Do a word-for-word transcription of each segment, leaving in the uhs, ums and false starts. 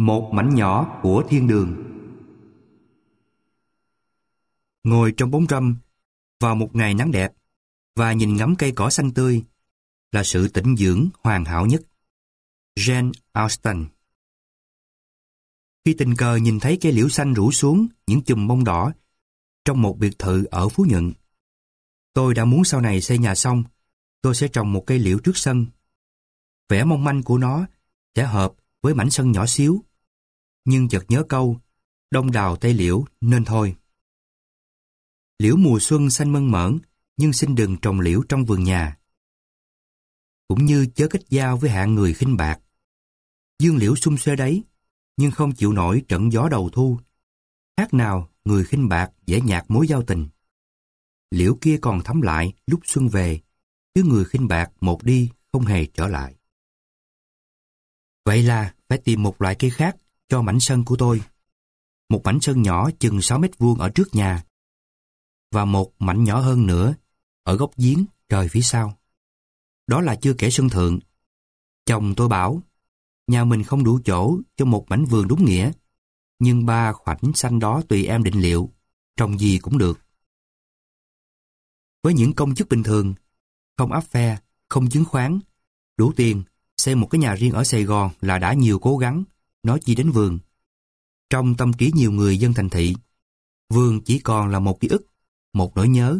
Một mảnh nhỏ của thiên đường. Ngồi trong bóng râm vào một ngày nắng đẹp và nhìn ngắm cây cỏ xanh tươi là sự tĩnh dưỡng hoàn hảo nhất. Jane Austen. Khi tình cờ nhìn thấy cây liễu xanh rủ xuống những chùm bông đỏ trong một biệt thự ở Phú Nhuận, tôi đã muốn sau này xây nhà xong, tôi sẽ trồng một cây liễu trước sân. Vẻ mong manh của nó sẽ hợp với mảnh sân nhỏ xíu, nhưng chợt nhớ câu đông đào tây liễu nên thôi. Liễu mùa xuân xanh mơn mởn, nhưng xin đừng trồng liễu trong vườn nhà. Cũng như chớ kết giao với hạng người khinh bạc. Dương liễu sum xuê đấy, nhưng không chịu nổi trận gió đầu thu. Khác nào người khinh bạc dễ nhạt mối giao tình. Liễu kia còn thắm lại lúc xuân về, chứ người khinh bạc một đi không hề trở lại. Vậy là phải tìm một loại cây khác cho mảnh sân của tôi. Một mảnh sân nhỏ chừng sáu mét vuông ở trước nhà, và một mảnh nhỏ hơn nữa ở góc giếng trời phía sau. Đó là chưa kể sân thượng. Chồng tôi bảo, nhà mình không đủ chỗ cho một mảnh vườn đúng nghĩa, nhưng ba khoảnh xanh đó tùy em định liệu, trồng gì cũng được. Với những công chức bình thường, không áp phe, không chứng khoán, đủ tiền, xây một cái nhà riêng ở Sài Gòn là đã nhiều cố gắng, nói chi đến vườn. Trong tâm trí nhiều người dân thành thị, vườn chỉ còn là một ký ức, một nỗi nhớ.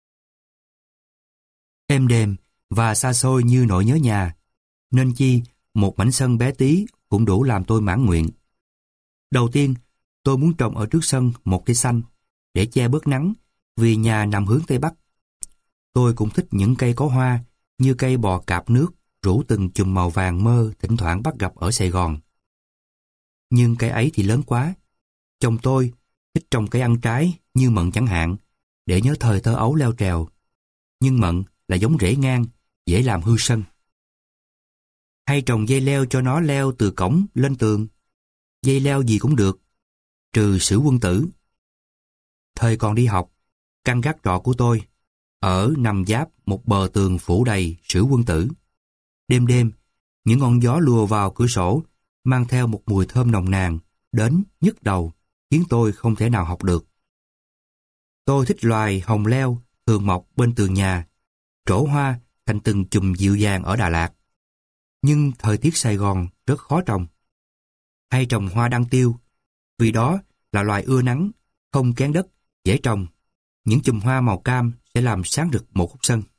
Êm đềm và xa xôi như nỗi nhớ nhà, nên chi một mảnh sân bé tí cũng đủ làm tôi mãn nguyện. Đầu tiên, tôi muốn trồng ở trước sân một cây xanh để che bớt nắng, vì nhà nằm hướng Tây Bắc. Tôi cũng thích những cây có hoa như cây bò cạp nước rủ từng chùm màu vàng mơ thỉnh thoảng bắt gặp ở Sài Gòn. Nhưng cây ấy thì lớn quá. Chồng tôi thích trồng cây ăn trái như mận chẳng hạn, để nhớ thời thơ ấu leo trèo. Nhưng mận là giống rễ ngang, dễ làm hư sân. Hay trồng dây leo cho nó leo từ cổng lên tường. Dây leo gì cũng được, trừ Sử Quân Tử. Thời còn đi học, căn gác trọ của tôi ở nằm giáp một bờ tường phủ đầy Sử Quân Tử. Đêm đêm, những ngọn gió lùa vào cửa sổ, mang theo một mùi thơm nồng nàn, đến nhức đầu, khiến tôi không thể nào học được. Tôi thích loài hồng leo thường mọc bên tường nhà, trổ hoa thành từng chùm dịu dàng ở Đà Lạt. Nhưng thời tiết Sài Gòn rất khó trồng. Hay trồng hoa đăng tiêu, vì đó là loài ưa nắng, không kén đất, dễ trồng. Những chùm hoa màu cam sẽ làm sáng rực một khúc sân.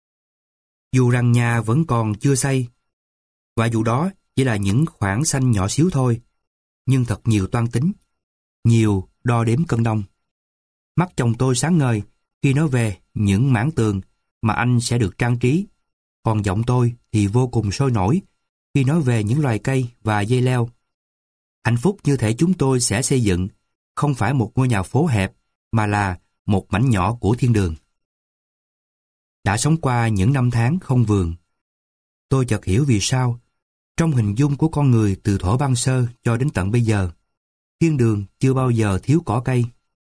Dù rằng nhà vẫn còn chưa xây, và dù đó chỉ là những khoảng xanh nhỏ xíu thôi, nhưng thật nhiều toan tính, nhiều đo đếm cân đong. Mắt chồng tôi sáng ngời khi nói về những mảng tường mà anh sẽ được trang trí, còn giọng tôi thì vô cùng sôi nổi khi nói về những loài cây và dây leo. Hạnh phúc như thể chúng tôi sẽ xây dựng không phải một ngôi nhà phố hẹp, mà là một mảnh nhỏ của thiên đường. Đã sống qua những năm tháng không vườn, tôi chợt hiểu vì sao, trong hình dung của con người từ thuở ban sơ cho đến tận bây giờ, thiên đường chưa bao giờ thiếu cỏ cây.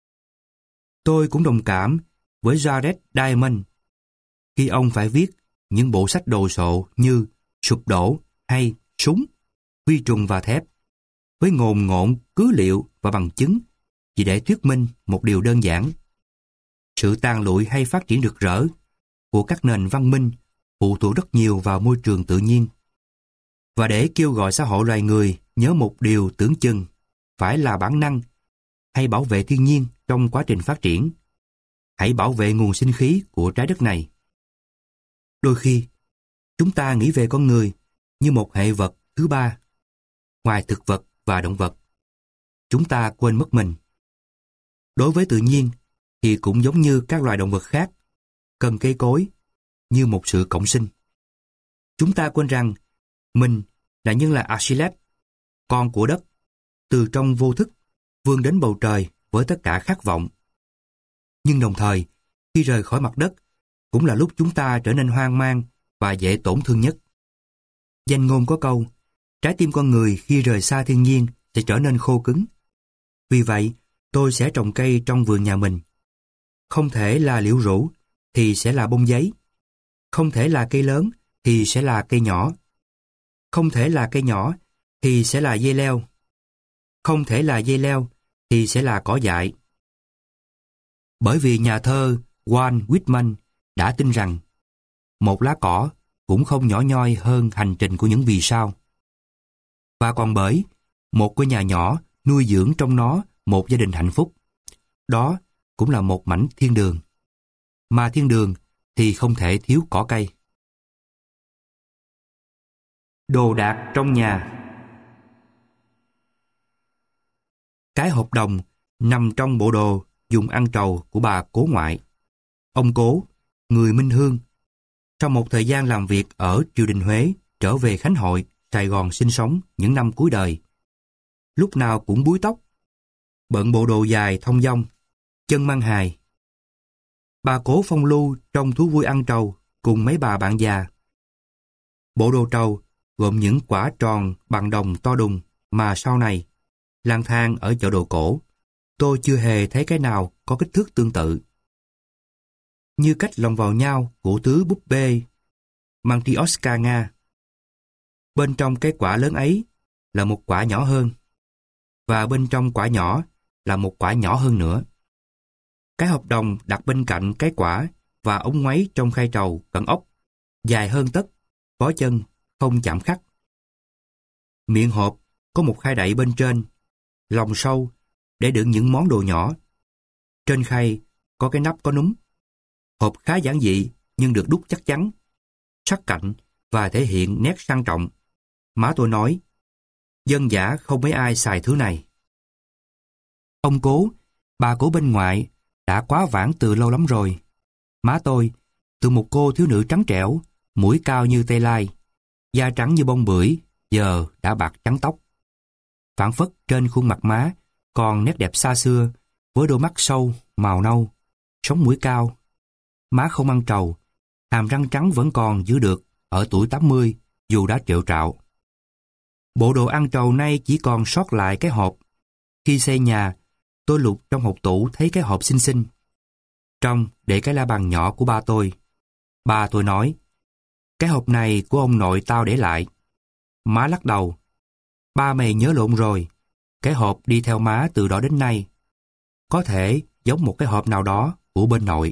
Tôi cũng đồng cảm với Jared Diamond khi ông phải viết những bộ sách đồ sộ như Sụp đổ hay Súng, Vi trùng và thép, với ngồn ngộn cứ liệu và bằng chứng, chỉ để thuyết minh một điều đơn giản. Sự tàn lụi hay phát triển rực rỡ của các nền văn minh phụ thuộc rất nhiều vào môi trường tự nhiên. Và để kêu gọi xã hội loài người nhớ một điều tưởng chừng phải là bản năng, hay bảo vệ thiên nhiên trong quá trình phát triển, hãy bảo vệ nguồn sinh khí của trái đất này. Đôi khi, chúng ta nghĩ về con người như một hệ vật thứ ba, ngoài thực vật và động vật. Chúng ta quên mất mình. Đối với tự nhiên thì cũng giống như các loài động vật khác, cần cây cối như một sự cộng sinh. Chúng ta quên rằng mình là nhân là Achilles, con của đất, từ trong vô thức vươn đến bầu trời với tất cả khát vọng. Nhưng đồng thời, khi rời khỏi mặt đất, cũng là lúc chúng ta trở nên hoang mang và dễ tổn thương nhất. Danh ngôn có câu, trái tim con người khi rời xa thiên nhiên sẽ trở nên khô cứng. Vì vậy, tôi sẽ trồng cây trong vườn nhà mình. Không thể là liễu rủ thì sẽ là bông giấy. Không thể là cây lớn thì sẽ là cây nhỏ. Không thể là cây nhỏ thì sẽ là dây leo. không thể là dây leo thì sẽ là cỏ dại. Bởi vì nhà thơ Walt Whitman đã tin rằng một lá cỏ cũng không nhỏ nhoi hơn hành trình của những vì sao. Và còn bởi một ngôi nhà nhỏ nuôi dưỡng trong nó một gia đình hạnh phúc. Đó cũng là một mảnh thiên đường. Mà thiên đường thì không thể thiếu cỏ cây. Đồ đạc trong nhà. Cái hộp đồng nằm trong bộ đồ dùng ăn trầu của bà cố ngoại. Ông Cố, người Minh Hương, sau một thời gian làm việc ở triều đình Huế, trở về Khánh Hội, Sài Gòn sinh sống những năm cuối đời. Lúc nào cũng búi tóc, bận bộ đồ dài thong dong, chân mang hài. Bà Cố phong lưu trong thú vui ăn trầu cùng mấy bà bạn già. Bộ đồ trầu gồm những quả tròn bằng đồng to đùng mà sau này, lang thang ở chợ đồ cổ, tôi chưa hề thấy cái nào có kích thước tương tự. Như cách lồng vào nhau của tứ búp bê Mantrioshka Nga. Bên trong cái quả lớn ấy là một quả nhỏ hơn, và bên trong quả nhỏ là một quả nhỏ hơn nữa. Cái hộp đồng đặt bên cạnh cái quả và ống ngoáy trong khay trầu cận ốc, dài hơn tấc, có chân, không chạm khắc. Miệng hộp có một khay đậy bên trên, lòng sâu để đựng những món đồ nhỏ. Trên khay có cái nắp có núm. Hộp khá giản dị nhưng được đúc chắc chắn, sắc cạnh và thể hiện nét sang trọng. Má tôi nói, dân dã không mấy ai xài thứ này. Ông Cố, bà Cố bên ngoại, đã quá vãng từ lâu lắm rồi. Má tôi, từ một cô thiếu nữ trắng trẻo, mũi cao như tây lai, da trắng như bông bưởi, giờ đã bạc trắng tóc. Phảng phất trên khuôn mặt má còn nét đẹp xa xưa, với đôi mắt sâu, màu nâu, sống mũi cao. Má không ăn trầu, hàm răng trắng vẫn còn giữ được ở tuổi tám mươi, dù đã triệu trạo. Bộ đồ ăn trầu nay chỉ còn sót lại cái hộp. Khi xây nhà, tôi lục trong hộp tủ thấy cái hộp xinh xinh. Trong để cái la bàn nhỏ của ba tôi. Ba tôi nói, cái hộp này của ông nội tao để lại. Má lắc đầu. Ba mày nhớ lộn rồi, cái hộp đi theo má từ đó đến nay. Có thể giống một cái hộp nào đó của bên nội.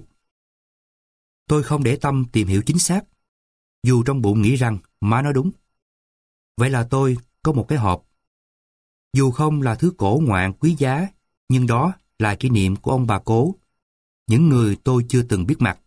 Tôi không để tâm tìm hiểu chính xác, dù trong bụng nghĩ rằng má nói đúng. Vậy là tôi có một cái hộp. Dù không là thứ cổ ngoạn quý giá, nhưng đó là kỷ niệm của ông bà Cố, những người tôi chưa từng biết mặt.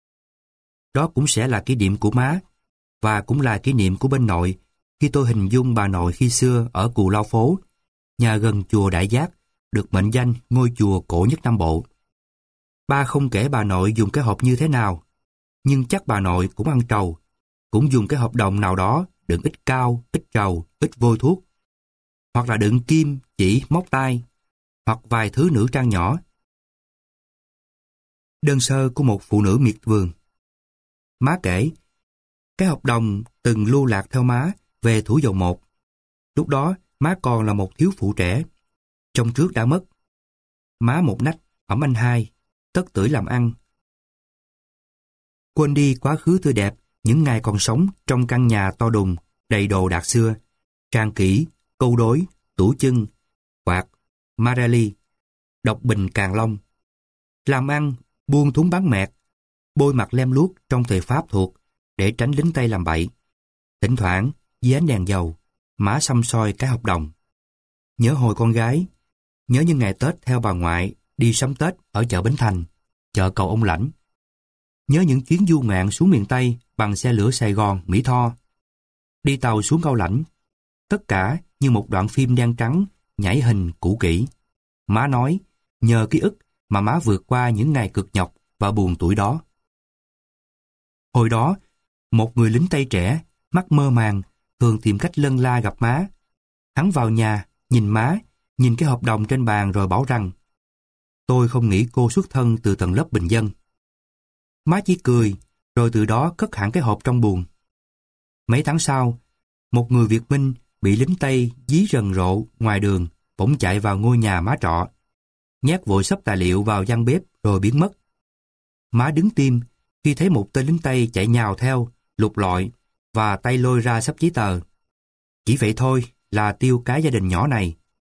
Đó cũng sẽ là kỷ niệm của má, và cũng là kỷ niệm của bên nội khi tôi hình dung bà nội khi xưa ở Cù Lao Phố, nhà gần chùa Đại Giác, được mệnh danh ngôi chùa cổ nhất Nam Bộ. Ba không kể bà nội dùng cái hộp như thế nào, nhưng chắc bà nội cũng ăn trầu, cũng dùng cái hộp đồng nào đó đựng ít cao, ít trầu, ít vôi thuốc, hoặc là đựng kim, chỉ, móc tay, hoặc vài thứ nữ trang nhỏ. Đơn sơ của một phụ nữ miệt vườn. Má kể, cái hộp đồng từng lưu lạc theo má về Thủ Dầu Một. Lúc đó, má còn là một thiếu phụ trẻ. Chồng trước đã mất. Má một nách, ẵm anh hai, tất tưởi làm ăn. Quên đi quá khứ tươi đẹp, những ngày còn sống trong căn nhà to đùng, đầy đồ đạc xưa, trang kỹ, câu đối, tủ chân, quạt, Marelli, độc bình Càng Long. Làm ăn, buôn thúng bán mẹt, bôi mặt lem luốc trong thời Pháp thuộc để tránh lính Tây làm bậy. Thỉnh thoảng, dưới ánh đèn dầu, má xăm soi cái hộp đồng. Nhớ hồi con gái, nhớ những ngày Tết theo bà ngoại đi sắm Tết ở chợ Bến Thành, chợ Cầu Ông Lãnh. Nhớ những chuyến du ngoạn xuống miền Tây bằng xe lửa Sài Gòn, Mỹ Tho. Đi tàu xuống Cao Lãnh. Tất cả như một đoạn phim đen trắng, nhảy hình cũ kỹ. Má nói, nhờ ký ức mà má vượt qua những ngày cực nhọc và buồn tuổi đó. Hồi đó, một người lính Tây trẻ, mắt mơ màng, thường tìm cách lân la gặp má. Hắn vào nhà, nhìn má, nhìn cái hộp đồng trên bàn rồi bảo rằng tôi không nghĩ cô xuất thân từ tầng lớp bình dân. Má chỉ cười, rồi từ đó cất hẳn cái hộp trong buồng. Mấy tháng sau, một người Việt Minh bị lính Tây dí rần rộ ngoài đường, bỗng chạy vào ngôi nhà má trọ, nhét vội xấp tài liệu vào gian bếp rồi biến mất. Má đứng tim khi thấy một tên lính Tây chạy nhào theo, lục lọi và tay lôi ra sắp giấy tờ. Chỉ vậy thôi là tiêu cái gia đình nhỏ này.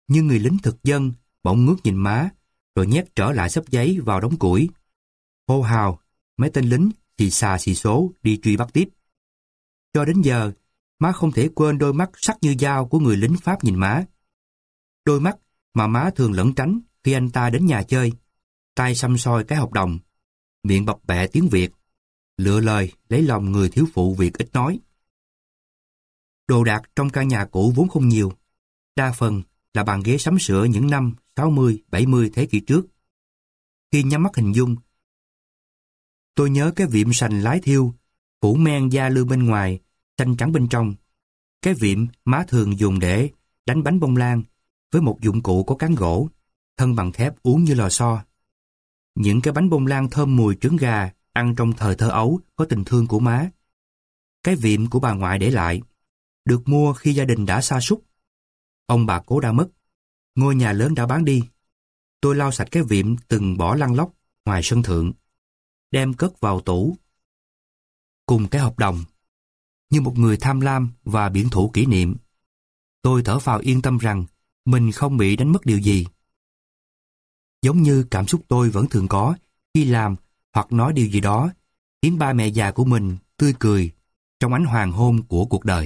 Nhưng người lính thực dân bỗng ngước nhìn má, rồi nhét trở lại xấp giấy vào đống củi. Hô hào, mấy tên lính xì xà xì số đi truy bắt tiếp. Cho đến giờ, má không thể quên đôi mắt sắc như dao của người lính Pháp nhìn má. Đôi mắt mà má thường lẩn tránh khi anh ta đến nhà chơi, tay xăm soi cái hộp đồng, miệng bập bẹ tiếng Việt, lựa lời lấy lòng người thiếu phụ Việt ít nói. Đồ đạc trong căn nhà cũ vốn không nhiều, đa phần là bàn ghế sắm sửa những năm sáu mươi, bảy mươi thế kỷ trước. Khi nhắm mắt hình dung, tôi nhớ cái việm sành lái thiêu, phủ men da lư bên ngoài, xanh trắng bên trong. Cái việm má thường dùng để đánh bánh bông lan, với một dụng cụ có cán gỗ, thân bằng thép uốn như lò xo. Những cái bánh bông lan thơm mùi trứng gà, ăn trong thời thơ ấu có tình thương của má. Cái việm của bà ngoại để lại, được mua khi gia đình đã sa sút. Ông bà cố đã mất, ngôi nhà lớn đã bán đi. Tôi lau sạch cái việm từng bỏ lăn lóc ngoài sân thượng, đem cất vào tủ cùng cái hộp đồng. Như một người tham lam và biển thủ kỷ niệm, tôi thở phào yên tâm rằng mình không bị đánh mất điều gì. Giống như cảm xúc tôi vẫn thường có khi làm hoặc nói điều gì đó khiến ba mẹ già của mình tươi cười trong ánh hoàng hôn của cuộc đời.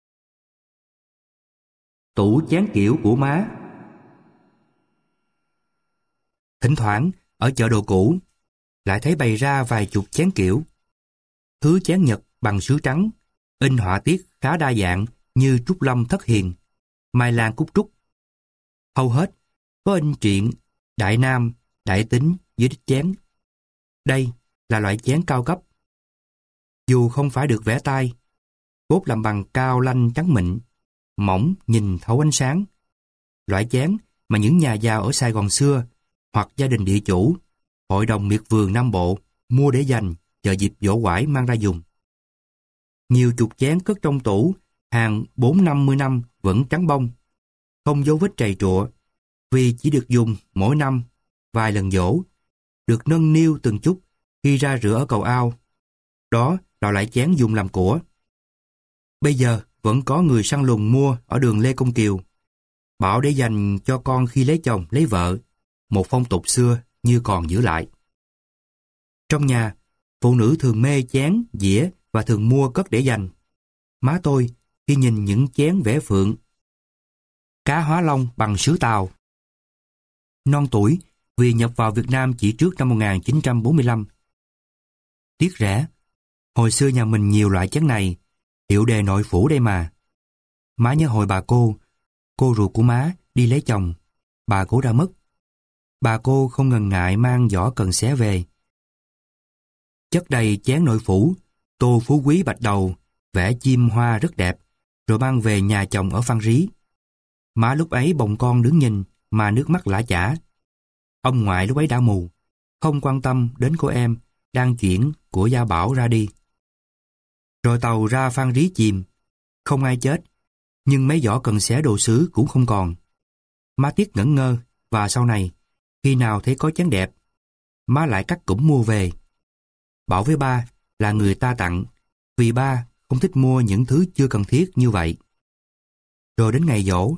Tủ chén kiểu của má. Thỉnh thoảng ở chợ đồ cũ lại thấy bày ra vài chục chén kiểu. Thứ chén Nhật bằng sứ trắng, in họa tiết khá đa dạng như trúc lâm thất hiền, mai lan cúc trúc. Hầu hết có in truyện Đại Nam, Đại Tính dưới đít chén. Đây là loại chén cao cấp. Dù không phải được vẽ tay, cốt làm bằng cao lanh trắng mịn, mỏng nhìn thấu ánh sáng. Loại chén mà những nhà giàu ở Sài Gòn xưa hoặc gia đình địa chủ, hội đồng miệt vườn Nam Bộ mua để dành chờ dịp giỗ quải mang ra dùng. Nhiều chục chén cất trong tủ hàng bốn năm mươi năm vẫn trắng bông, không dấu vết trầy trụa, vì chỉ được dùng mỗi năm vài lần giỗ, được nâng niu từng chút khi ra rửa ở cầu ao. Đó là loại chén dùng làm của. Bây giờ vẫn có người săn lùng mua ở đường Lê Công Kiều, bảo để dành cho con khi lấy chồng lấy vợ, một phong tục xưa như còn giữ lại. Trong nhà, phụ nữ thường mê chén, dĩa và thường mua cất để dành. Má tôi khi nhìn những chén vẽ phượng, cá hóa long bằng sứ Tàu. Non tuổi vì nhập vào Việt Nam chỉ trước năm một nghìn chín trăm bốn mươi lăm. Tiếc rẻ, hồi xưa nhà mình nhiều loại chén này, hiệu đề nội phủ đây mà. Má nhớ hồi bà cô, cô ruột của má đi lấy chồng, bà cố đã mất. Bà cô không ngần ngại mang giỏ cần xé về. Chất đầy chén nội phủ, tô phú quý bạch đầu, vẽ chim hoa rất đẹp, rồi mang về nhà chồng ở Phan Rí. Má lúc ấy bồng con đứng nhìn mà nước mắt lã chã. Ông ngoại lúc ấy đã mù, không quan tâm đến cô em đang chuyển của Gia Bảo ra đi. Rồi tàu ra Phan Rí chìm, không ai chết, nhưng mấy giỏ cần xé đồ sứ cũng không còn. Má tiếc ngẩn ngơ, và sau này, khi nào thấy có chén đẹp, má lại cắt củng mua về. Bảo với ba là người ta tặng, vì ba không thích mua những thứ chưa cần thiết như vậy. Rồi đến ngày giỗ,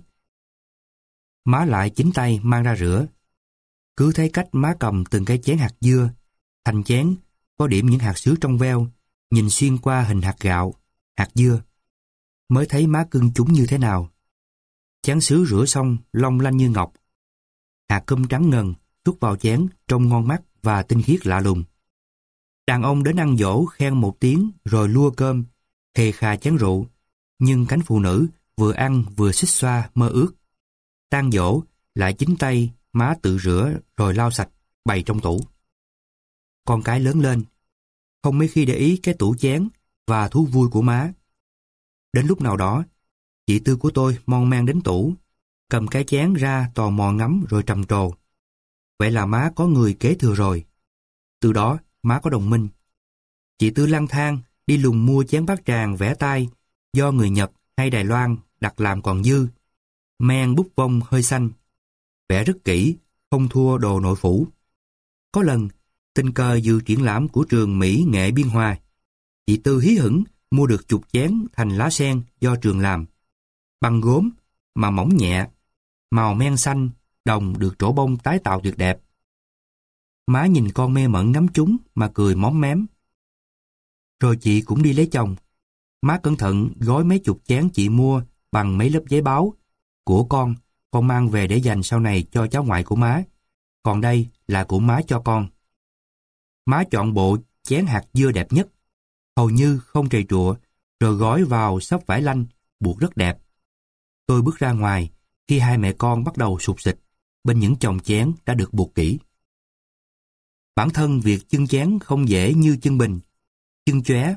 má lại chính tay mang ra rửa. Cứ thấy cách má cầm từng cái chén hạt dưa, thành chén có điểm những hạt sứ trong veo, nhìn xuyên qua hình hạt gạo, hạt dưa, mới thấy má cưng chúng như thế nào. Chén sứ rửa xong long lanh như ngọc, hạt cơm trắng ngần trút vào chén trông ngon mắt và tinh khiết lạ lùng. Đàn ông đến ăn dỗ khen một tiếng rồi lua cơm, khề khà chén rượu, nhưng cánh phụ nữ vừa ăn vừa xích xoa mơ ước. Tang dỗ lại chính tay má tự rửa rồi lau sạch bày trong tủ. Con cái lớn lên, không mấy khi để ý cái tủ chén và thú vui của má. Đến lúc nào đó, chị Tư của tôi mon men đến tủ, cầm cái chén ra tò mò ngắm rồi trầm trồ. Vậy là má có người kế thừa rồi. Từ đó má có đồng minh. Chị Tư lang thang đi lùng mua chén bát tràng vẽ tay do người Nhật hay Đài Loan đặt làm còn dư. Men bút vông hơi xanh, vẽ rất kỹ, không thua đồ nội phủ. Có lần, tình cờ dự triển lãm của trường Mỹ Nghệ Biên Hòa, chị Tư hí hửng mua được chục chén thành lá sen do trường làm, bằng gốm mà mỏng nhẹ, màu men xanh, đồng được trổ bông tái tạo tuyệt đẹp. Má nhìn con mê mẩn ngắm chúng mà cười móm mém. Rồi chị cũng đi lấy chồng. Má cẩn thận gói mấy chục chén chị mua bằng mấy lớp giấy báo. Của con, con mang về để dành sau này cho cháu ngoại của má. Còn đây là của má cho con. Má chọn bộ chén hạt dưa đẹp nhất, hầu như không trầy trụa, rồi gói vào xấp vải lanh, buộc rất đẹp. Tôi bước ra ngoài khi hai mẹ con bắt đầu sụt sịt bên những chồng chén đã được buộc kỹ. Bản thân việc chưng chén không dễ như chưng bình, chưng chóe,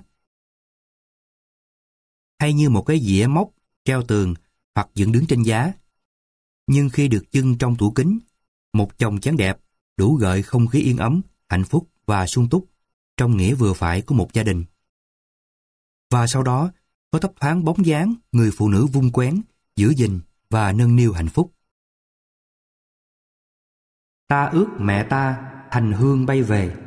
hay như một cái dĩa móc treo tường hoặc dựng đứng trên giá. Nhưng khi được chưng trong tủ kính, một chồng chén đẹp đủ gợi không khí yên ấm, hạnh phúc và sung túc trong nghĩa vừa phải của một gia đình. Và sau đó có thấp thoáng bóng dáng người phụ nữ vun quén, giữ gìn và nâng niu hạnh phúc. Ta ước mẹ ta thành hương bay về.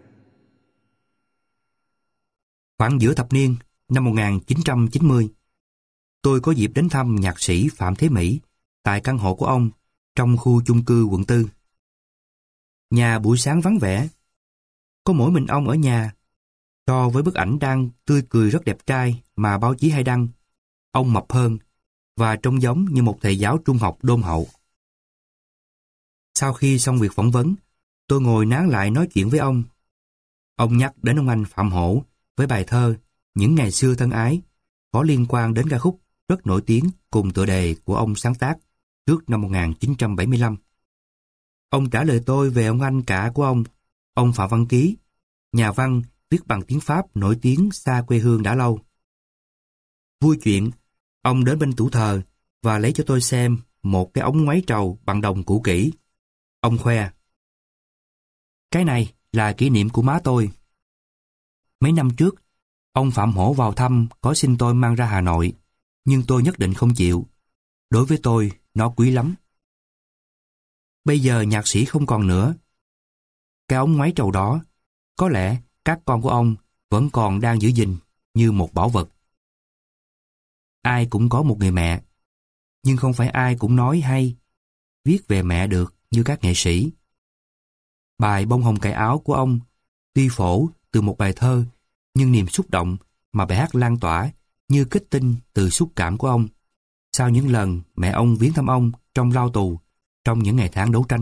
Khoảng giữa thập niên năm một nghìn chín trăm chín mươi, tôi có dịp đến thăm nhạc sĩ Phạm Thế Mỹ tại căn hộ của ông trong khu chung cư quận tư. Nhà buổi sáng vắng vẻ, có mỗi mình ông ở nhà. So với bức ảnh đang tươi cười rất đẹp trai mà báo chí hay đăng, ông mập hơn và trông giống như một thầy giáo trung học đôn hậu. Sau khi xong việc phỏng vấn, tôi ngồi nán lại nói chuyện với ông. Ông nhắc đến ông anh Phạm Hổ với bài thơ Những ngày xưa thân ái, có liên quan đến ca khúc rất nổi tiếng cùng tựa đề của ông sáng tác trước năm một nghìn chín trăm bảy mươi lăm. Ông trả lời tôi về ông anh cả của ông, ông Phạm Văn Ký, nhà văn viết bằng tiếng Pháp nổi tiếng xa quê hương đã lâu. Vui chuyện, ông đến bên tủ thờ và lấy cho tôi xem một cái ống ngoáy trầu bằng đồng cũ kỹ. Ông khoe: cái này là kỷ niệm của má tôi. Mấy năm trước, ông Phạm Hổ vào thăm có xin tôi mang ra Hà Nội, nhưng tôi nhất định không chịu. Đối với tôi, nó quý lắm. Bây giờ nhạc sĩ không còn nữa. Cái ống ngoáy trầu đó, có lẽ các con của ông vẫn còn đang giữ gìn như một bảo vật. Ai cũng có một người mẹ, nhưng không phải ai cũng nói hay, viết về mẹ được như các nghệ sĩ. Bài Bông hồng cài áo của ông tuy phổ từ một bài thơ, nhưng niềm xúc động mà bài hát lan tỏa như kết tinh từ xúc cảm của ông sau những lần mẹ ông viếng thăm ông trong lao tù trong những ngày tháng đấu tranh.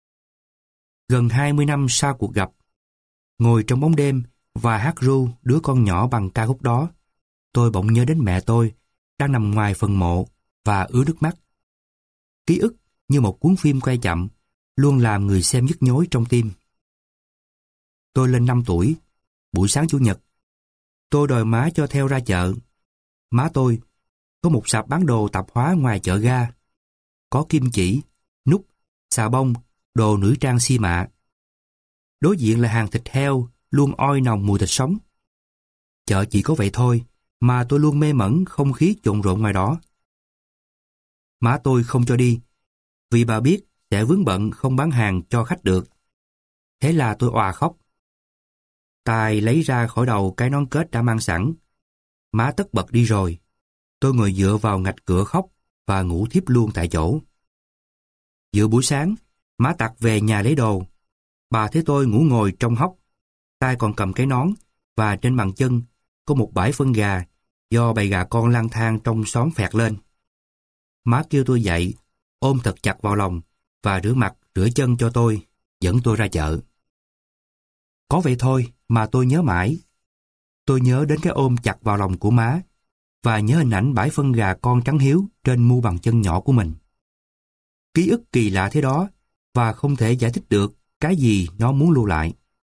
Gần hai mươi năm sau cuộc gặp, ngồi trong bóng đêm và hát ru đứa con nhỏ bằng ca khúc đó, tôi bỗng nhớ đến mẹ tôi đang nằm ngoài phần mộ và ứa nước mắt. Ký ức như một cuốn phim quay chậm, luôn làm người xem nhức nhối trong tim. Tôi lên năm tuổi, buổi sáng Chủ nhật, tôi đòi má cho theo ra chợ. Má tôi có một sạp bán đồ tạp hóa ngoài chợ ga, có kim chỉ, nút, xà bông, đồ nữ trang xi mạ. Đối diện là hàng thịt heo luôn oi nồng mùi thịt sống. Chợ chỉ có vậy thôi mà tôi luôn mê mẩn không khí trộn rộn ngoài đó. Má tôi không cho đi, vì bà biết sẽ vướng bận không bán hàng cho khách được. Thế là tôi òa khóc. Tài lấy ra khỏi đầu cái nón kết đã mang sẵn. Má tất bật đi rồi. Tôi ngồi dựa vào ngạch cửa khóc và ngủ thiếp luôn tại chỗ. Giữa buổi sáng, má Tặc về nhà lấy đồ. Bà thấy tôi ngủ ngồi trong hốc, tay còn cầm cái nón, và trên bàn chân có một bãi phân gà do bầy gà con lang thang trong xóm phẹt lên. Má kêu tôi dậy, ôm thật chặt vào lòng và rửa mặt, rửa chân cho tôi, dẫn tôi ra chợ. Có vậy thôi mà tôi nhớ mãi. Tôi nhớ đến cái ôm chặt vào lòng của má và nhớ hình ảnh bãi phân gà con trắng hiếu trên mu bàn chân nhỏ của mình. Ký ức kỳ lạ thế đó và không thể giải thích được cái gì nó muốn lưu lại.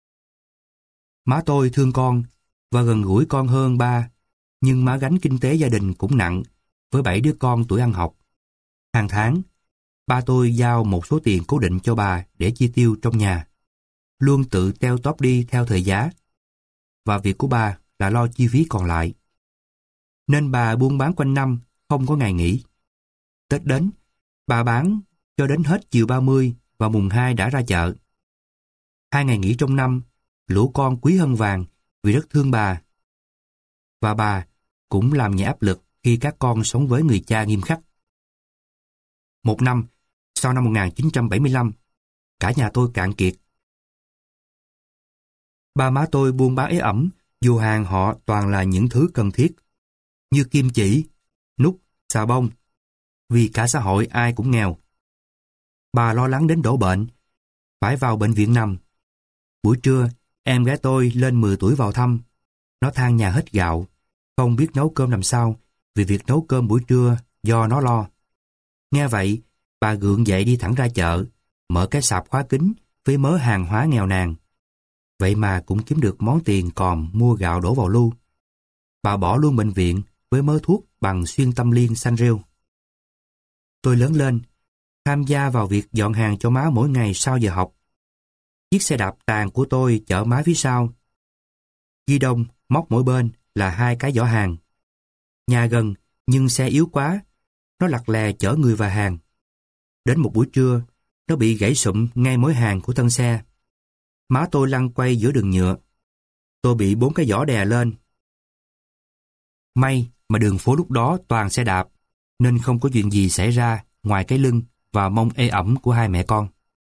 Má tôi thương con và gần gũi con hơn ba, nhưng má gánh kinh tế gia đình cũng nặng với bảy đứa con tuổi ăn học. Hàng tháng, ba tôi giao một số tiền cố định cho bà để chi tiêu trong nhà, luôn tự teo tóp đi theo thời giá. Và việc của bà là lo chi phí còn lại. Nên bà buôn bán quanh năm, không có ngày nghỉ. Tết đến, bà bán cho đến hết chiều ba mươi và mùng hai đã ra chợ. Hai ngày nghỉ trong năm, lũ con quý hơn vàng vì rất thương bà. Và bà cũng làm nhẹ áp lực khi các con sống với người cha nghiêm khắc. Một năm, sau năm một nghìn chín trăm bảy mươi lăm, cả nhà tôi cạn kiệt. Ba má tôi buôn bán ế ẩm, dù hàng họ toàn là những thứ cần thiết, như kim chỉ, nút, xà bông, vì cả xã hội ai cũng nghèo. Bà lo lắng đến đổ bệnh, phải vào bệnh viện nằm. Buổi trưa, em gái tôi lên mười tuổi vào thăm. Nó than nhà hết gạo, không biết nấu cơm làm sao, vì việc nấu cơm buổi trưa do nó lo. Nghe vậy, bà gượng dậy đi thẳng ra chợ, mở cái sạp khóa kính với mớ hàng hóa nghèo nàn. Vậy mà cũng kiếm được món tiền còn mua gạo đổ vào lu. Bà bỏ luôn bệnh viện với mớ thuốc bằng xuyên tâm liên xanh rêu. Tôi lớn lên, tham gia vào việc dọn hàng cho má mỗi ngày sau giờ học. Chiếc xe đạp tàn của tôi chở má phía sau. Ghi đông, móc mỗi bên là hai cái giỏ hàng. Nhà gần, nhưng xe yếu quá, nó lặt lè chở người và hàng. Đến một buổi trưa, nó bị gãy sụm ngay mối hàng của thân xe. Má tôi lăn quay giữa đường nhựa. Tôi bị bốn cái giỏ đè lên. May mà đường phố lúc đó toàn xe đạp, nên không có chuyện gì xảy ra ngoài cái lưng và mông ê ẩm của hai mẹ con.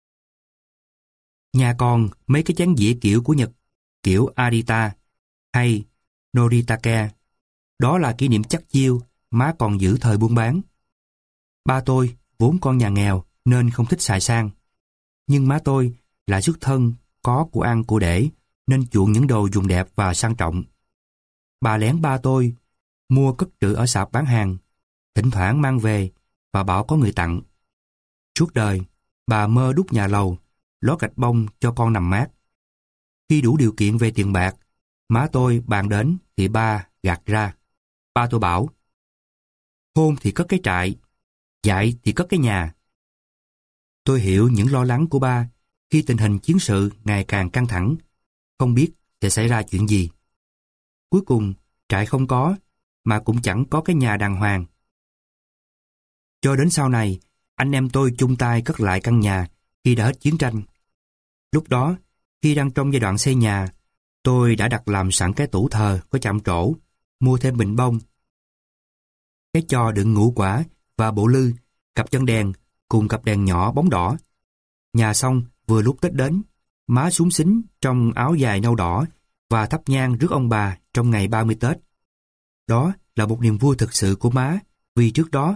Nhà còn mấy cái chén dĩa kiểu của Nhật, kiểu Arita hay Noritake. Đó là kỷ niệm chắc chiêu má còn giữ thời buôn bán. Ba tôi vốn con nhà nghèo nên không thích xài sang. Nhưng má tôi là xuất thân có của ăn của để nên chuộng những đồ dùng đẹp và sang trọng. Bà lén ba tôi mua cất trữ ở sạp bán hàng, thỉnh thoảng mang về và bảo có người tặng. Suốt đời, bà mơ đúc nhà lầu, lót gạch bông cho con nằm mát. Khi đủ điều kiện về tiền bạc, má tôi bàn đến thì ba gạt ra. Ba tôi bảo, hôn thì cất cái trại, dạy thì cất cái nhà. Tôi hiểu những lo lắng của ba khi tình hình chiến sự ngày càng căng thẳng, không biết sẽ xảy ra chuyện gì. Cuối cùng, trại không có, mà cũng chẳng có cái nhà đàng hoàng. Cho đến sau này, anh em tôi chung tay cất lại căn nhà khi đã hết chiến tranh. Lúc đó, khi đang trong giai đoạn xây nhà, tôi đã đặt làm sẵn cái tủ thờ có chạm trổ, mua thêm bình bông, cái cho đựng ngũ quả và bộ lư, cặp chân đèn cùng cặp đèn nhỏ bóng đỏ. Nhà xong vừa lúc Tết đến, má xúng xính trong áo dài nâu đỏ và thắp nhang rước ông bà trong ngày ba mươi Tết. Đó là một niềm vui thực sự của má, vì trước đó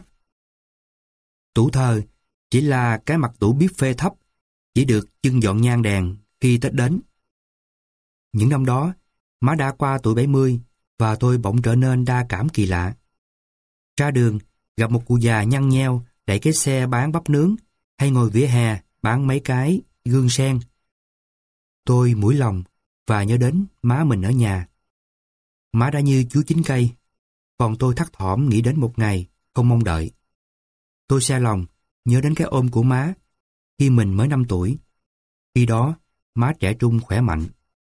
tủ thờ chỉ là cái mặt tủ bếp phê thấp, chỉ được trưng dọn nhang đèn khi Tết đến. Những năm đó, má đã qua tuổi bảy mươi và tôi bỗng trở nên đa cảm kỳ lạ. Ra đường, gặp một cụ già nhăn nheo đẩy cái xe bán bắp nướng hay ngồi vỉa hè bán mấy cái gương sen. Tôi mũi lòng và nhớ đến má mình ở nhà. Má đã như chúa chín cây, còn tôi thắt thỏm nghĩ đến một ngày không mong đợi. Tôi xe lòng nhớ đến cái ôm của má khi mình mới năm tuổi. Khi đó, má trẻ trung khỏe mạnh.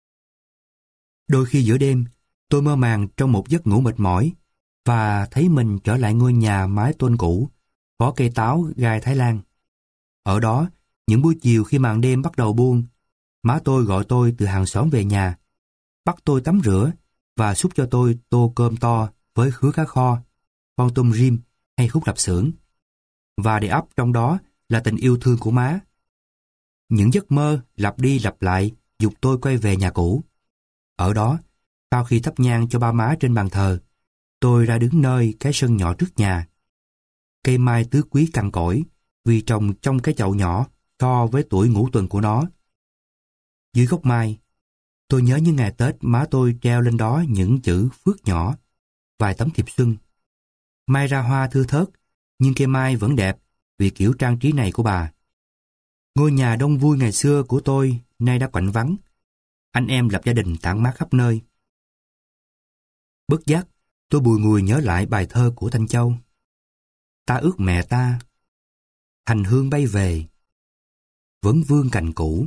Đôi khi giữa đêm, tôi mơ màng trong một giấc ngủ mệt mỏi và thấy mình trở lại ngôi nhà mái tôn cũ, có cây táo gai Thái Lan. Ở đó, những buổi chiều khi màn đêm bắt đầu buông, má tôi gọi tôi từ hàng xóm về nhà, bắt tôi tắm rửa và xúc cho tôi tô cơm to với khứa cá kho, con tôm rim hay khúc lạp xưởng. Và để ấp trong đó là tình yêu thương của má. Những giấc mơ lặp đi lặp lại giục tôi quay về nhà cũ. Ở đó, sau khi thắp nhang cho ba má trên bàn thờ, tôi ra đứng nơi cái sân nhỏ trước nhà. Cây mai tứ quý cằn cỗi vì trồng trong cái chậu nhỏ so với tuổi ngũ tuần của nó. Dưới gốc mai, tôi nhớ những ngày Tết má tôi treo lên đó những chữ phước nhỏ, vài tấm thiệp xuân. Mai ra hoa thưa thớt, nhưng cây mai vẫn đẹp vì kiểu trang trí này của bà. Ngôi nhà đông vui ngày xưa của tôi nay đã quạnh vắng. Anh em lập gia đình tản mát khắp nơi. Bất giác, tôi bùi ngùi nhớ lại bài thơ của Thanh Châu. Ta ước mẹ ta, hành hương bay về, vẫn vương cành cũ.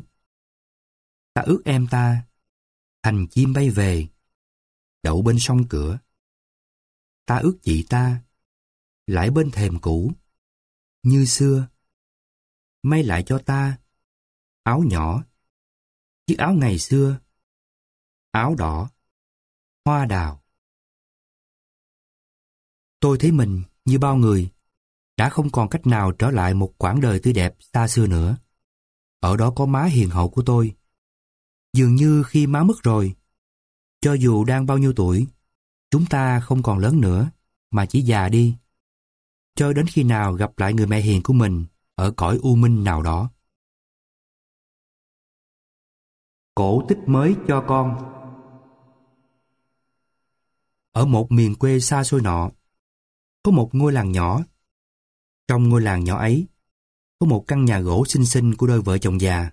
Ta ước em ta, thành chim bay về, đậu bên sông cửa. Ta ước chị ta, lại bên thềm cũ, như xưa. May lại cho ta, áo nhỏ, chiếc áo ngày xưa, áo đỏ, hoa đào. Tôi thấy mình như bao người, đã không còn cách nào trở lại một quãng đời tươi đẹp xa xưa nữa. Ở đó có má hiền hậu của tôi. Dường như khi má mất rồi, cho dù đang bao nhiêu tuổi, chúng ta không còn lớn nữa, mà chỉ già đi. Cho đến khi nào gặp lại người mẹ hiền của mình ở cõi u minh nào đó. Cổ tích mới cho con. Ở một miền quê xa xôi nọ, có một ngôi làng nhỏ. Trong ngôi làng nhỏ ấy, có một căn nhà gỗ xinh xinh của đôi vợ chồng già.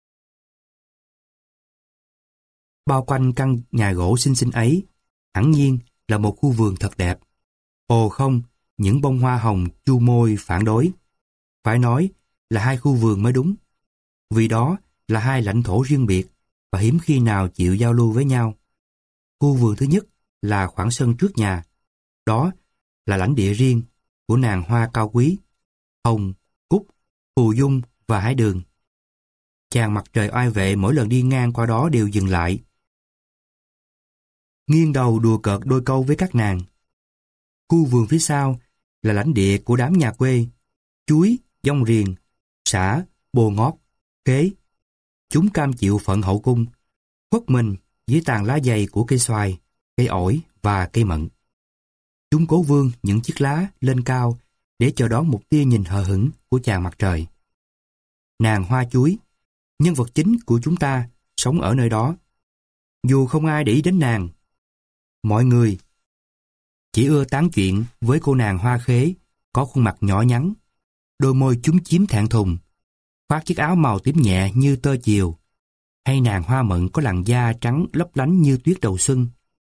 Bao quanh căn nhà gỗ xinh xinh ấy, hẳn nhiên là một khu vườn thật đẹp. Ồ không, những bông hoa hồng chu môi phản đối. Phải nói là hai khu vườn mới đúng. Vì đó là hai lãnh thổ riêng biệt và hiếm khi nào chịu giao lưu với nhau. Khu vườn thứ nhất là khoảng sân trước nhà. Đó là lãnh địa riêng của nàng hoa cao quý, hồng, cúc, phù dung và hải đường. Chàng mặt trời oai vệ mỗi lần đi ngang qua đó đều dừng lại, nghiêng đầu đùa cợt đôi câu với các nàng. Khu vườn phía sau là lãnh địa của đám nhà quê, chuối, dong riềng, sả, bồ ngót, khế. Chúng cam chịu phận hậu cung, khuất mình dưới tàn lá dày của cây xoài, cây ổi và cây mận. Chúng cố vươn những chiếc lá lên cao để chờ đón một tia nhìn hờ hững của chàng mặt trời. Nàng hoa chuối, nhân vật chính của chúng ta, sống ở nơi đó. Dù không ai để ý đến nàng, mọi người chỉ ưa tán chuyện với cô nàng hoa khế có khuôn mặt nhỏ nhắn, đôi môi chúm chím thẹn thùng, khoác chiếc áo màu tím nhẹ như tơ chiều, hay nàng hoa mận có làn da trắng lấp lánh như tuyết đầu xuân.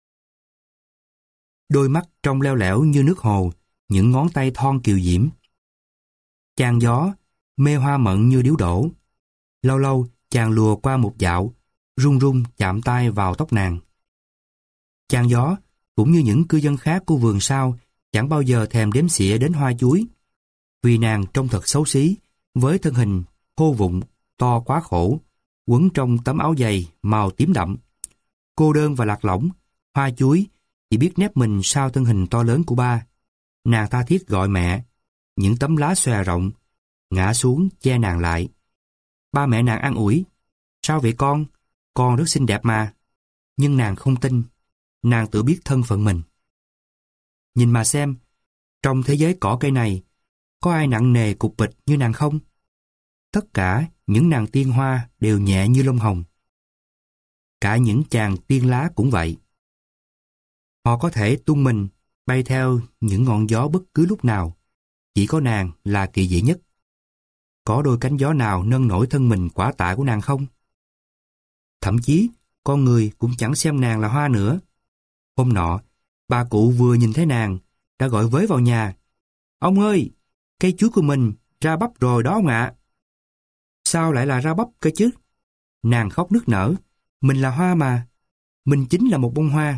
Đôi mắt trong leo lẻo như nước hồ, những ngón tay thon kiều diễm. Chàng gió mê hoa mận như điếu đổ. Lâu lâu chàng lùa qua một dạo, run run chạm tay vào tóc nàng. Chàng gió cũng như những cư dân khác của vườn sau chẳng bao giờ thèm đếm xỉa đến hoa chuối, vì nàng trông thật xấu xí với thân hình thô vụng, to quá khổ, quấn trong tấm áo dày màu tím đậm. Cô đơn và lạc lõng, hoa chuối chỉ biết nép mình sau thân hình to lớn của ba. Nàng tha thiết gọi mẹ, những tấm lá xòe rộng ngã xuống che nàng lại. Ba mẹ nàng an ủi, sao vậy con, con rất xinh đẹp mà. Nhưng nàng không tin, nàng tự biết thân phận mình. Nhìn mà xem, trong thế giới cỏ cây này, có ai nặng nề cục bịch như nàng không? Tất cả những nàng tiên hoa đều nhẹ như lông hồng. Cả những chàng tiên lá cũng vậy. Họ có thể tung mình, bay theo những ngọn gió bất cứ lúc nào. Chỉ có nàng là kỳ dị nhất. Có đôi cánh gió nào nâng nổi thân mình quả tạ của nàng không? Thậm chí, con người cũng chẳng xem nàng là hoa nữa. Hôm nọ, bà cụ vừa nhìn thấy nàng, đã gọi với vào nhà. Ông ơi, cây chuối của mình ra bắp rồi đó ông ạ. Sao lại là ra bắp cơ chứ? Nàng khóc nức nở. Mình là hoa mà. Mình chính là một bông hoa.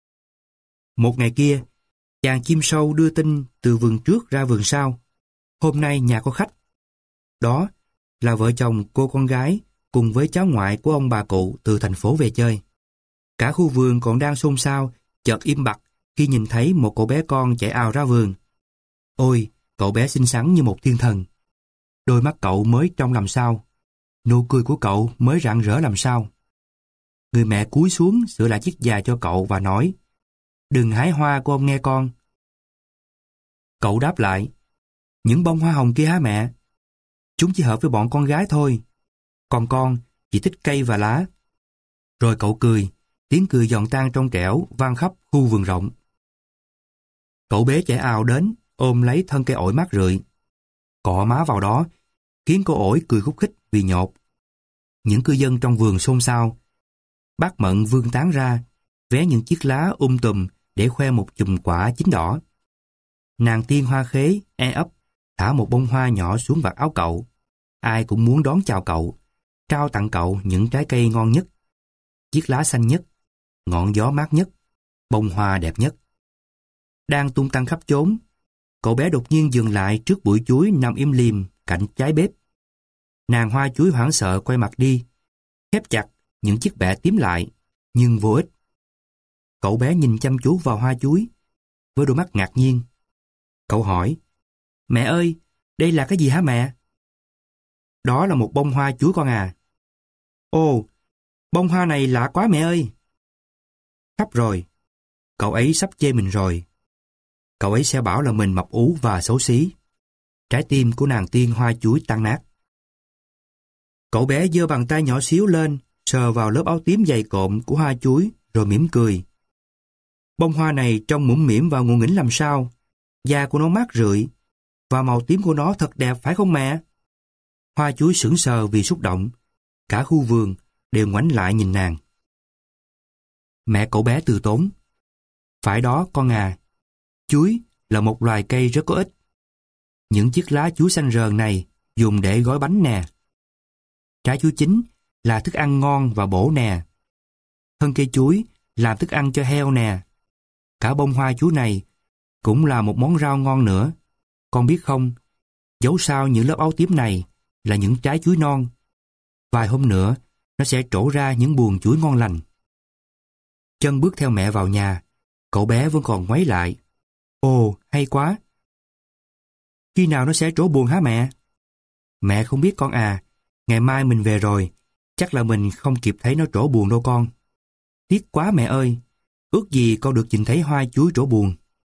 Một ngày kia, chàng chim sâu đưa tin từ vườn trước ra vườn sau. Hôm nay nhà có khách. Đó là vợ chồng cô con gái cùng với cháu ngoại của ông bà cụ từ thành phố về chơi. Cả khu vườn còn đang xôn xao, chợt im bặt khi nhìn thấy một cậu bé con chạy ào ra vườn. Ôi, cậu bé xinh xắn như một thiên thần. Đôi mắt cậu mới trong làm sao. Nụ cười của cậu mới rạng rỡ làm sao. Người mẹ cúi xuống sửa lại chiếc già cho cậu và nói, đừng hái hoa của ông nghe con. Cậu đáp lại, những bông hoa hồng kia hả mẹ? Chúng chỉ hợp với bọn con gái thôi. Còn con chỉ thích cây và lá. Rồi cậu cười, tiếng cười giòn tan trong trẻo vang khắp khu vườn rộng. Cậu bé chạy ào đến, ôm lấy thân cây ổi mát rượi. Cọ má vào đó, khiến cô ổi cười khúc khích vì nhột. Những cư dân trong vườn xôn xao. Bác Mận vươn tán ra, vé những chiếc lá um tùm để khoe một chùm quả chín đỏ. Nàng tiên hoa khế, e ấp, thả một bông hoa nhỏ xuống vạt áo cậu. Ai cũng muốn đón chào cậu, trao tặng cậu những trái cây ngon nhất, chiếc lá xanh nhất, ngọn gió mát nhất, bông hoa đẹp nhất. Đang tung tăng khắp chốn, cậu bé đột nhiên dừng lại trước bụi chuối nằm im lìm cạnh trái bếp. Nàng hoa chuối hoảng sợ quay mặt đi, khép chặt những chiếc bẹ tím lại, nhưng vô ích. Cậu bé nhìn chăm chú vào hoa chuối, với đôi mắt ngạc nhiên. Cậu hỏi, Mẹ ơi, đây là cái gì hả mẹ? Đó là một bông hoa chuối con à. Ồ, bông hoa này lạ quá mẹ ơi. Sắp rồi, cậu ấy sắp chê mình rồi. Cậu ấy sẽ bảo là mình mập ú và xấu xí. Trái tim của nàng tiên hoa chuối tan nát. Cậu bé giơ bàn tay nhỏ xíu lên, sờ vào lớp áo tím dày cộm của hoa chuối, rồi mỉm cười. Bông hoa này trông mũm mĩm và ngộ nghĩnh làm sao. Da của nó mát rượi, và màu tím của nó thật đẹp phải không mẹ? Hoa chuối sững sờ vì xúc động. Cả khu vườn đều ngoảnh lại nhìn nàng. Mẹ cậu bé từ tốn. Phải đó con à, chuối là một loài cây rất có ích. Những chiếc lá chuối xanh rờn này dùng để gói bánh nè. Trái chuối chín là thức ăn ngon và bổ nè. Thân cây chuối làm thức ăn cho heo nè. Cả bông hoa chuối này cũng là một món rau ngon nữa. Con biết không, giấu sau những lớp áo tím này là những trái chuối non. Vài hôm nữa, nó sẽ trổ ra những buồng chuối ngon lành. Chân bước theo mẹ vào nhà, cậu bé vẫn còn ngoáy lại. Ồ, hay quá! Khi nào nó sẽ trổ buồng hả mẹ? Mẹ không biết con à, ngày mai mình về rồi, chắc là mình không kịp thấy nó trổ buồng đâu con. Tiếc quá mẹ ơi, ước gì con được nhìn thấy hoa chuối trổ buồng.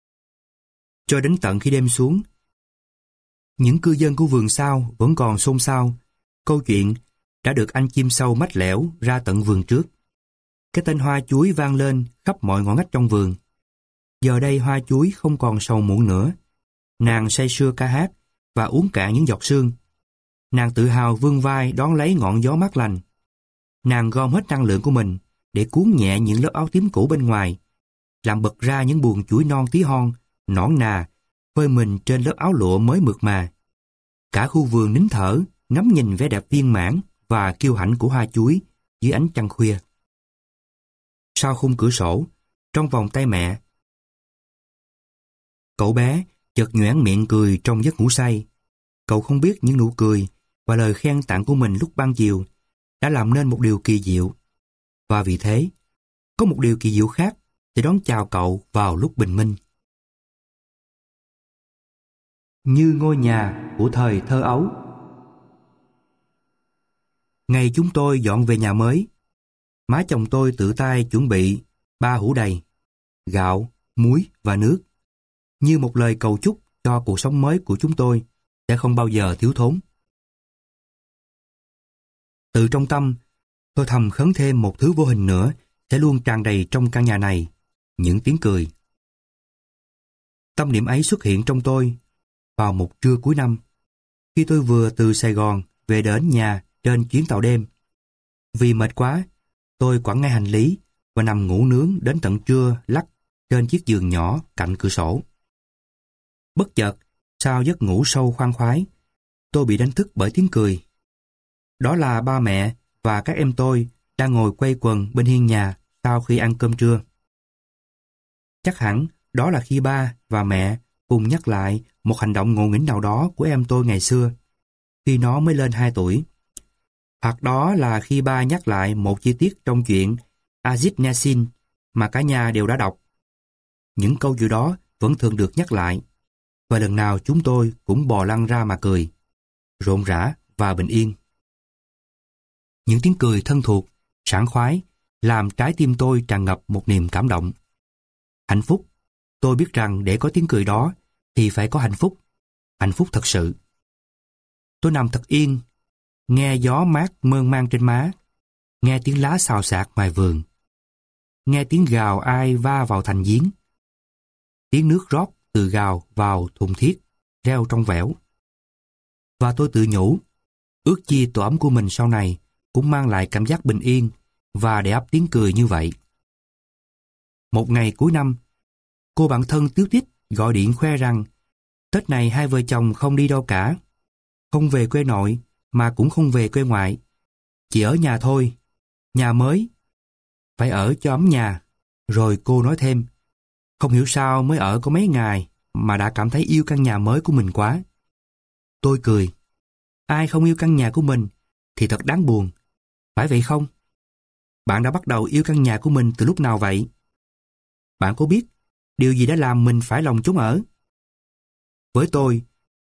Cho đến tận khi đêm xuống, những cư dân của vườn sau vẫn còn xôn xao. Câu chuyện đã được anh chim sâu mách lẻo ra tận vườn trước. Cái tên hoa chuối vang lên khắp mọi ngõ ngách trong vườn. Giờ đây hoa chuối không còn sầu muộn nữa. Nàng say sưa ca hát và uống cạn những giọt sương. Nàng tự hào vươn vai đón lấy ngọn gió mát lành. Nàng gom hết năng lượng của mình để cuốn nhẹ những lớp áo tím cũ bên ngoài, làm bật ra những buồng chuối non tí hon, nõn nà, phơi mình trên lớp áo lụa mới mượt mà. Cả khu vườn nín thở, ngắm nhìn vẻ đẹp viên mãn và kiêu hãnh của hoa chuối dưới ánh trăng khuya. Sau khung cửa sổ, trong vòng tay mẹ, cậu bé chợt nhoẻn miệng cười trong giấc ngủ say. Cậu không biết những nụ cười và lời khen tặng của mình lúc ban chiều đã làm nên một điều kỳ diệu. Và vì thế, có một điều kỳ diệu khác để đón chào cậu vào lúc bình minh. Như ngôi nhà của thời thơ ấu. Ngày chúng tôi dọn về nhà mới, má chồng tôi tự tay chuẩn bị ba hũ đầy gạo, muối và nước, như một lời cầu chúc cho cuộc sống mới của chúng tôi sẽ không bao giờ thiếu thốn. Từ trong tâm, tôi thầm khấn thêm một thứ vô hình nữa sẽ luôn tràn đầy trong căn nhà này, những tiếng cười. Tâm niệm ấy xuất hiện trong tôi vào một trưa cuối năm, khi tôi vừa từ Sài Gòn về đến nhà trên chuyến tàu đêm. Vì mệt quá, tôi quẳng ngay hành lý và nằm ngủ nướng đến tận trưa lắc trên chiếc giường nhỏ cạnh cửa sổ. Bất chợt, sau giấc ngủ sâu khoan khoái, tôi bị đánh thức bởi tiếng cười. Đó là ba mẹ và các em tôi đang ngồi quây quần bên hiên nhà sau khi ăn cơm trưa. Chắc hẳn đó là khi ba và mẹ cùng nhắc lại một hành động ngộ nghĩnh nào đó của em tôi ngày xưa, khi nó mới lên hai tuổi. Hoặc đó là khi ba nhắc lại một chi tiết trong chuyện Aziz Nesin mà cả nhà đều đã đọc. Những câu chuyện đó vẫn thường được nhắc lại, và lần nào chúng tôi cũng bò lăn ra mà cười, rộn rã và bình yên. Những tiếng cười thân thuộc, sảng khoái, làm trái tim tôi tràn ngập một niềm cảm động. Hạnh phúc, tôi biết rằng để có tiếng cười đó thì phải có hạnh phúc, hạnh phúc thật sự. Tôi nằm thật yên, nghe gió mát mơn man trên má, nghe tiếng lá xào xạc ngoài vườn, nghe tiếng gào ai va vào thành giếng, tiếng nước rót từ gào vào thùng thiết reo trong vẻo. Và tôi tự nhủ, ước chi tổ ấm của mình sau này cũng mang lại cảm giác bình yên và để ấp tiếng cười như vậy. Một ngày cuối năm, cô bạn thân tíu tít gọi điện khoe rằng Tết này hai vợ chồng không đi đâu cả, không về quê nội mà cũng không về quê ngoại, chỉ ở nhà thôi, nhà mới, phải ở cho ấm nhà. Rồi cô nói thêm, không hiểu sao mới ở có mấy ngày mà đã cảm thấy yêu căn nhà mới của mình quá. Tôi cười, ai không yêu căn nhà của mình thì thật đáng buồn, phải vậy không? Bạn đã bắt đầu yêu căn nhà của mình từ lúc nào vậy? Bạn có biết điều gì đã làm mình phải lòng trốn ở? Với tôi,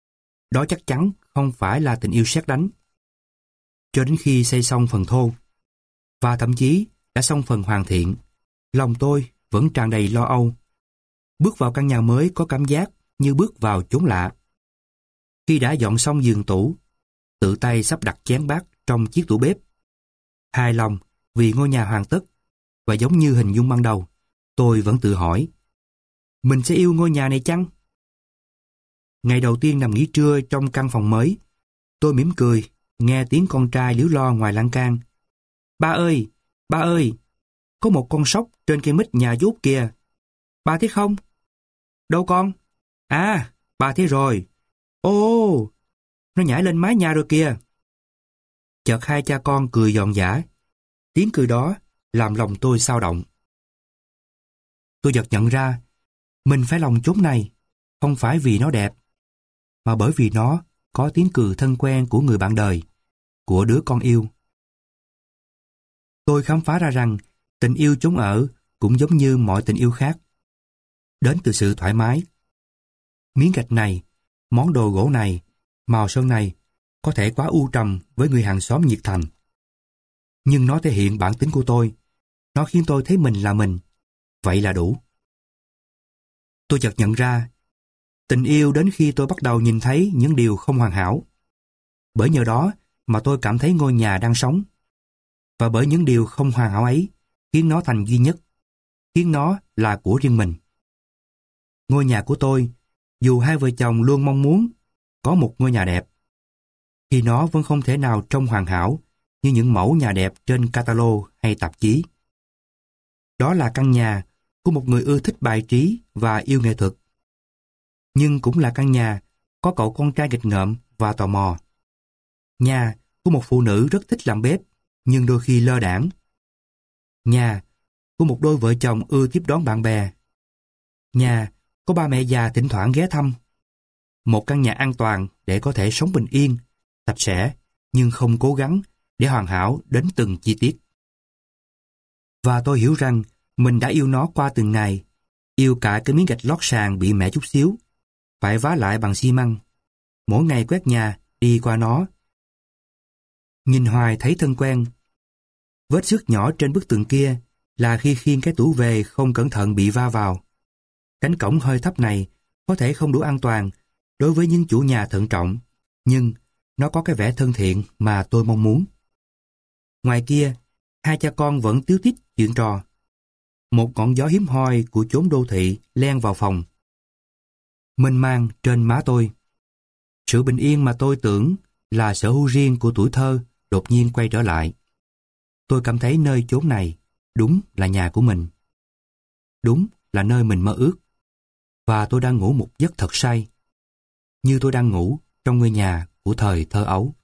đó chắc chắn không phải là tình yêu sét đánh. Cho đến khi xây xong phần thô, và thậm chí đã xong phần hoàn thiện, lòng tôi vẫn tràn đầy lo âu. Bước vào căn nhà mới có cảm giác như bước vào chốn lạ. Khi đã dọn xong giường tủ, tự tay sắp đặt chén bát trong chiếc tủ bếp, hài lòng vì ngôi nhà hoàn tất, và giống như hình dung ban đầu, tôi vẫn tự hỏi, mình sẽ yêu ngôi nhà này chăng? Ngày đầu tiên nằm nghỉ trưa trong căn phòng mới, tôi mỉm cười, nghe tiếng con trai líu lo ngoài lan can. Ba ơi, ba ơi, có một con sóc trên cây mít nhà dốt kìa. Ba thấy không? Đâu con? À, ba thấy rồi. Ồ, nó nhảy lên mái nhà rồi kìa. Chợt hai cha con cười giòn giã. Tiếng cười đó làm lòng tôi xao động. Tôi chợt nhận ra, mình phải lòng chốn này, không phải vì nó đẹp, mà bởi vì nó có tiếng cười thân quen của người bạn đời, của đứa con yêu. Tôi khám phá ra rằng tình yêu chốn ở cũng giống như mọi tình yêu khác, đến từ sự thoải mái. Miếng gạch này, món đồ gỗ này, màu sơn này có thể quá u trầm với người hàng xóm nhiệt thành. Nhưng nó thể hiện bản tính của tôi, nó khiến tôi thấy mình là mình, vậy là đủ. Tôi chợt nhận ra, tình yêu đến khi tôi bắt đầu nhìn thấy những điều không hoàn hảo. Bởi nhờ đó mà tôi cảm thấy ngôi nhà đang sống. Và bởi những điều không hoàn hảo ấy khiến nó thành duy nhất, khiến nó là của riêng mình. Ngôi nhà của tôi, dù hai vợ chồng luôn mong muốn có một ngôi nhà đẹp, thì nó vẫn không thể nào trông hoàn hảo như những mẫu nhà đẹp trên catalog hay tạp chí. Đó là căn nhà của một người ưa thích bài trí và yêu nghệ thuật. Nhưng cũng là căn nhà có cậu con trai nghịch ngợm và tò mò. Nhà của một phụ nữ rất thích làm bếp, nhưng đôi khi lơ đãng. Nhà của một đôi vợ chồng ưa tiếp đón bạn bè. Nhà có ba mẹ già thỉnh thoảng ghé thăm. Một căn nhà an toàn để có thể sống bình yên, sạch sẽ, nhưng không cố gắng để hoàn hảo đến từng chi tiết. Và tôi hiểu rằng mình đã yêu nó qua từng ngày, yêu cả cái miếng gạch lót sàn bị mẻ chút xíu, phải vá lại bằng xi măng. Mỗi ngày quét nhà, đi qua nó. Nhìn hoài thấy thân quen. Vết xước nhỏ trên bức tường kia là khi khiêng cái tủ về không cẩn thận bị va vào. Cánh cổng hơi thấp này có thể không đủ an toàn đối với những chủ nhà thận trọng, nhưng nó có cái vẻ thân thiện mà tôi mong muốn. Ngoài kia, hai cha con vẫn tíu tít chuyện trò. Một ngọn gió hiếm hoi của chốn đô thị len vào phòng. Mênh mang trên má tôi. Sự bình yên mà tôi tưởng là sở hữu riêng của tuổi thơ đột nhiên quay trở lại. Tôi cảm thấy nơi chốn này đúng là nhà của mình. Đúng là nơi mình mơ ước. Và tôi đang ngủ một giấc thật say, như tôi đang ngủ trong ngôi nhà của thời thơ ấu.